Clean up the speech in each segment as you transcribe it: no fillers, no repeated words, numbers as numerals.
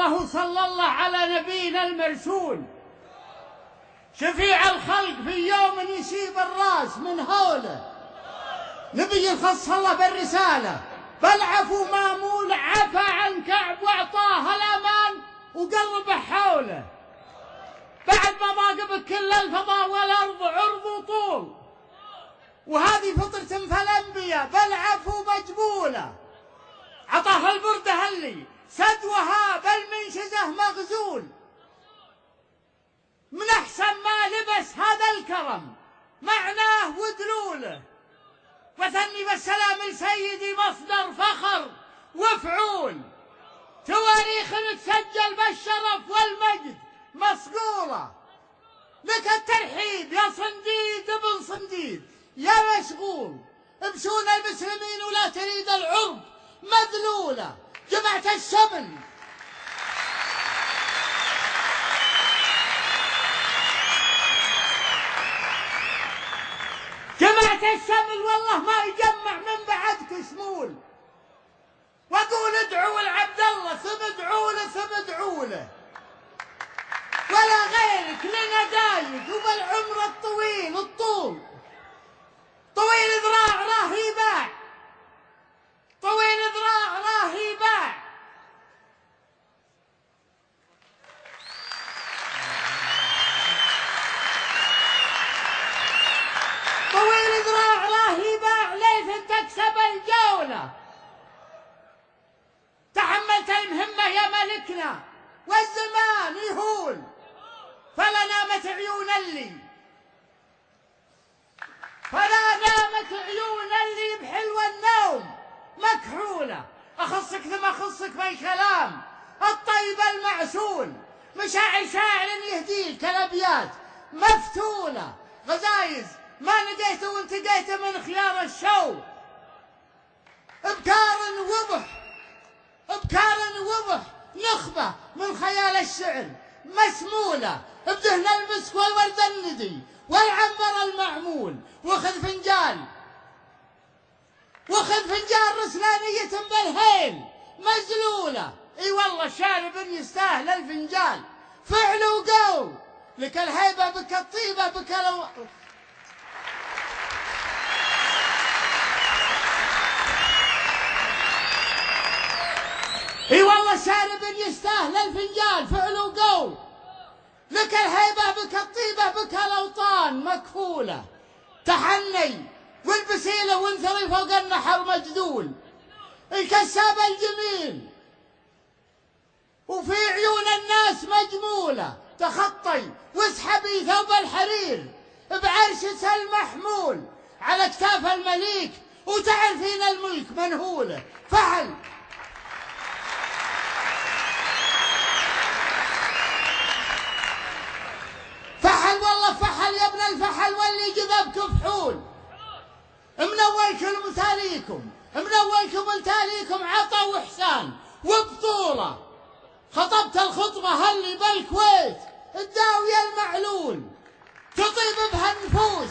الله صلى الله على نبينا المرسول شفيع الخلق في يوم يشيب الراس من هوله، نبي خص الله بالرسالة بل عفو مامول، عفى عن كعب واعطاه الامان وقرب حوله، بعد ما ضاق بكل الفضاء والارض عرض وطول، وهذه فطرة فالانبياء بل عفو مجبوله، عطاه البرده اللي سدوها بل منشزه مغزول، من احسن ما لبس هذا الكرم معناه ودلوله، وثني بالسلام لسيدي مصدر فخر وفعول، تواريخ تسجل بالشرف والمجد مصقوله، لك الترحيب يا صنديد ابن صنديد يا مشغول، بشون المسلمين ولا تريد العرب مذلوله، جمعت الشمل جمعت الشمل والله ما يجمع من بعدك شمول، واقول ادعوا لعبد الله ثم ادعوا له ثم ادعوا له، ولا غيرك لنا دايد وبالعمر الطويل الطول، طويل ذراع راه يباع، طويل ذراع راه يباع، طويل ذراع راه يباع، ليث تكسب الجولة، تحملت المهمة يا ملكنا والزمان يهول، فلا نامت عيون اللي بحلو النوم مكحولة، أخصك ثم أخصك بالكلام الطيب المعسول، مشاعر شاعر يهديك الأبيات مفتولة، غزايز ما نقيت وانتقيت من خيار الشو، ابكار وضح نخبة من خيال الشعر مسمولة، بدهن المسك والورد الندي والعنبر المعمول، وخذ فنجان رسلانية بالهيل مزلولة، اي والله شارب يستاهل الفنجان فعل وقول، لك الهيبة بك الطيبة بك اي والله شارب يستاهل الفنجان فعل وقول، لك الهيبة بك الطيبة بك الأوطان مكفولة، تحني والبسيلة وانثري فوق النحر مجدول، الكساب الجميل وفي عيون الناس مجمولة، تخطي واسحبي ثوب الحرير بعرش المحمول على اكتاف المليك، وتعرفين الملك منهولة، فعل والله فحل يا ابن الفحل واللي جذبك فحول، من اولكم لتاليكم عطا واحسان وبطوله، خطبت الخطبه اللي بالكويت الداويه المعلول تطيب بها النفوس،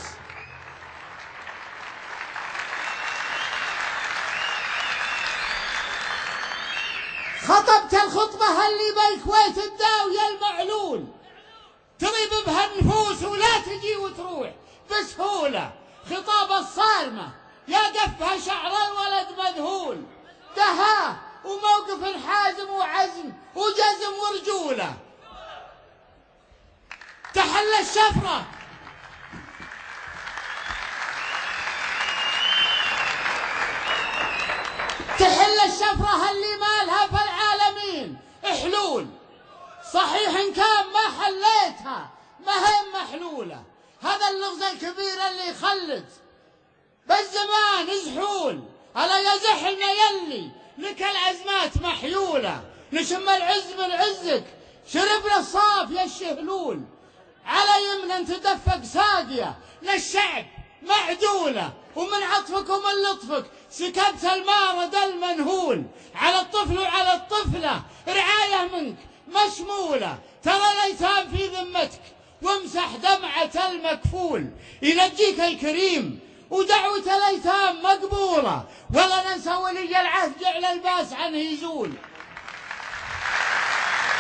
خطبت الخطبه اللي بالكويت الداويه المعلول تطيب بها النفوس، ولا تجي وتروح بسهولة، خطاب الصارمة يا قفها شعر الولد مذهول، دهاه وموقف حازم وعزم وجزم ورجولة، تحل الشفرة اللي مالها في العالمين حلول، صحيح إن كان ما حليتها ما هي محلولة، هذا اللغز الكبير اللي يخلد بالزمان زحول، ألا يزحلنا يلي لك الأزمات محيولة، نشم العز من عزك شربنا الصاف يا الشهلول، على يمنا تدفق ساقية للشعب معدولة، ومن عطفك ومن لطفك سكبت المارد المنهول، على الطفل وعلى الطفلة رعاية منك مشمولة، ترى الأيتام في ذمتك وامسح دمعة المكفول، ينجيك الكريم ودعوة الأيتام مقبولة، ولا ننسى ولي العهد جعل الباس عنه يزول.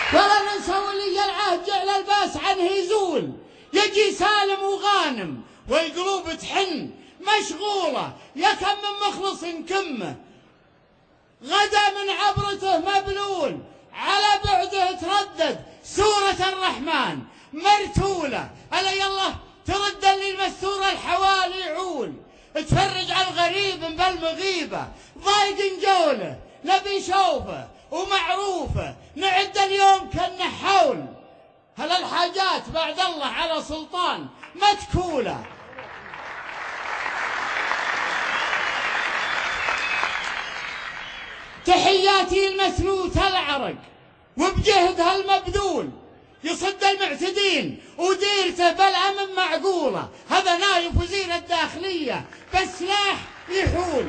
ولا ننسى ولي العهد جعل الباس عنه يزول، يجي سالم وغانم والقلوب تحن مشغولة، يا كم من مخلص كمه غدا من عبرته مبلول، على بعده تردد سورة الرحمن مرتولة. ألا يلا ترد اللي المستور الحوالي عول، تفرج على الغريب بالمغيبة ضايق جوله، نبي شوفه ومعروفه نعد اليوم كأنه حول. هل الحاجات بعد الله على سلطان متكولة. تحياتي المسلوت العرق وبجهدها المبذول، يصد المعتدين وديرته بالأمن معقولة. هذا نايف وزير الداخلية بسلاح يحول،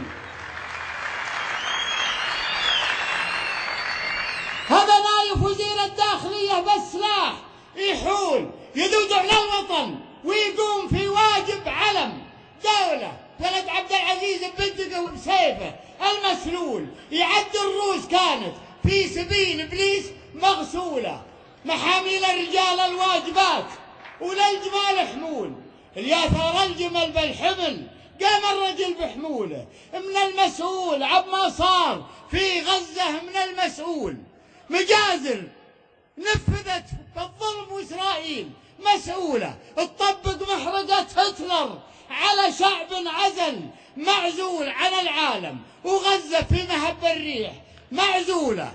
هذا نايف وزير الداخلية بسلاح يحول، يذود على الوطن ويقوم في واجب علم دولة. ولد عبد العزيز ببندقه وبسيفه المسلول يعد الروس كانت في سبيل ابليس مغسوله، محاميل الرجال الواجبات وللجمال حمول، يا ثار الجمل بالحمل قام الرجل بحموله. من المسؤول عما صار في غزه، من المسؤول مجازر نفذت بالظلم واسرائيل مسؤوله، تطبق محرقه هتلر على شعب عزل معزول عن العالم، وغزة في مهب الريح معزولة.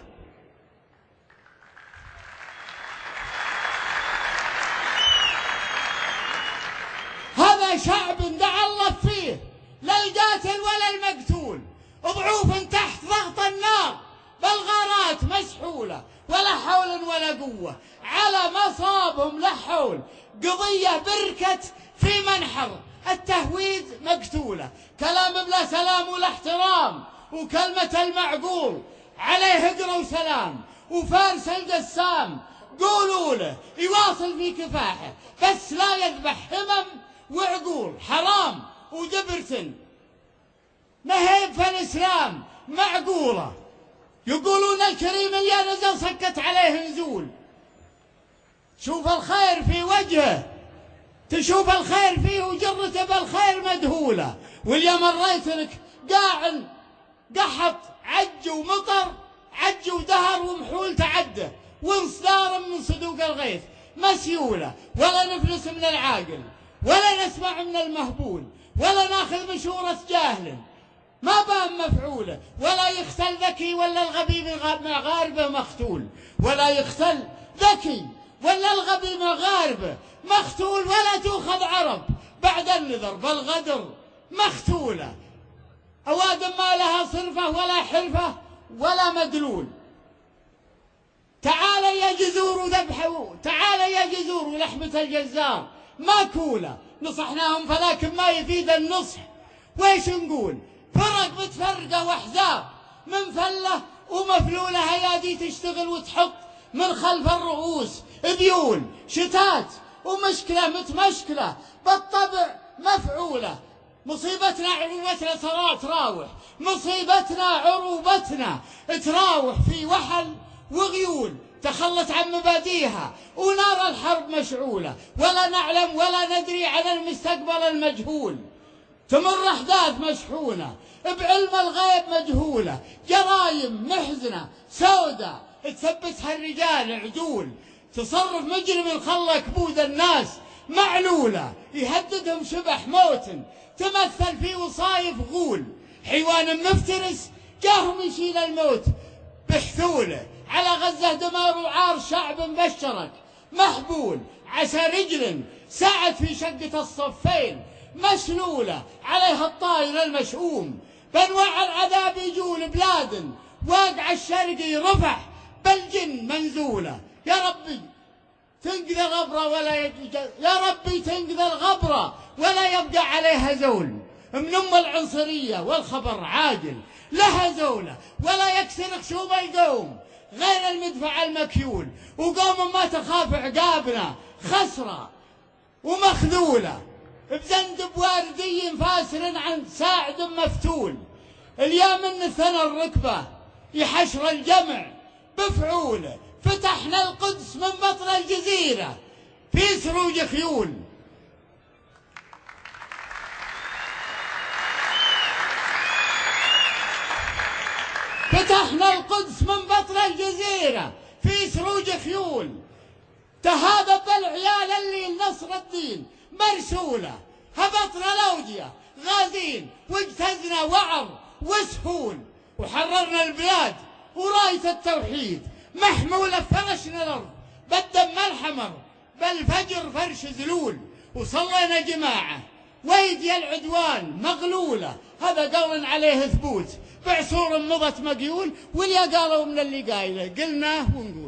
هذا شعب دعا الله فيه لا القاتل ولا المقتول، ضعوف تحت ضغط النار بالغارات مسحولة، ولا حول ولا قوة على مصابهم لا حول. قضية بركت في منحر التهويد مقتولة، كلام بلا سلام ولا احترام، وكلمة المعقول عليه هجرة وسلام. وفارس القسام قولوا له يواصل في كفاحه، بس لا يذبح همم وعقول. حرام ودبرتن مهيب في الإسلام معقولة، يقولون الكريم اللي نزل سكت عليه نزول. شوف الخير في وجهه تشوف الخير فيه وجرته بالخير مدهولة، واليوم مريت لك قاع قحط عج ومطر، عج ودهر ومحول تعده، وانصدار من صدوق الغيث مسيولة. ولا نفلس من العاقل ولا نسمع من المهبول، ولا ناخذ مشورة جاهل ما بان مفعوله، ولا يختل ذكي ولا الغبي مغاربه مختول، ولا يختل ذكي ولا الغبي مغاربه مختول، ولا تؤخذ عرب بعد النذر بالغدر مختولة. أوادم ما لها صرفة ولا حرفة ولا مدلول. تعال يا جزور وذبحوا، تعال يا جزور ولحمة الجزار ماكولة. نصحناهم فلكن ما يفيد النصح، ويش نقول؟ فرق متفرقة واحزاب من فلة ومفلولة، هيادي تشتغل وتحط من خلف الرؤوس ذيول، شتات ومشكلة متمشكلة بالطبع مفعولة. مصيبتنا عروبتنا تراوح، مصيبتنا عروبتنا تراوح في وحل وغيول، تخلت عن مباديها ونار الحرب مشعولة، ولا نعلم ولا ندري عن المستقبل المجهول. تمر أحداث مشحونة بعلم الغيب مجهولة، جرايم محزنة سودة تثبتها الرجال عدول، تصرف مجرم خلى كبود الناس معلولة، يهددهم شبح موت تمثل في وصايف غول، حيوان مفترس جاهم يشيل الموت بحثوله. على غزة دمار وعار شعب بشرك محبول، عسى رجل ساعد في شقة الصفين مسلولة، عليها الطائر المشؤوم بانواع العذاب يجول بلاد، واقع الشرقي رفح بالجن منزولة. يا ربي تنقذ الغبرة يا ربي تنقذ الغبرة ولا يبقى عليها زول، من أم العنصرية والخبر عاجل لها زولة، ولا يكسر خشوم القوم غير المدفع المكيول، وقوم ما تخاف عقابنا خسرة ومخذولة، بزندب واردي فاسر عن ساعد مفتول. اليوم من ثنى الركبة يحشر الجمع بفعوله، فتحنا القدس من بطن الجزيرة في سروج خيول. فتحنا القدس من بطن الجزيرة في سروج خيول. تهابط العيال اللي لنصر الدين مرسولة، هبطنا الأودية غازين واجتزنا وعر وسهول، وحررنا البلاد وراية التوحيد محمولة فرشنا الأرض بالدم الحمر بالفجر فرش ذلول، وصلينا جماعة ويدي العدوان مغلولة. هذا قول عليه ثبوت بعصور مضت مقيول، واللي قالوا من اللي قايله قلناه ونقول.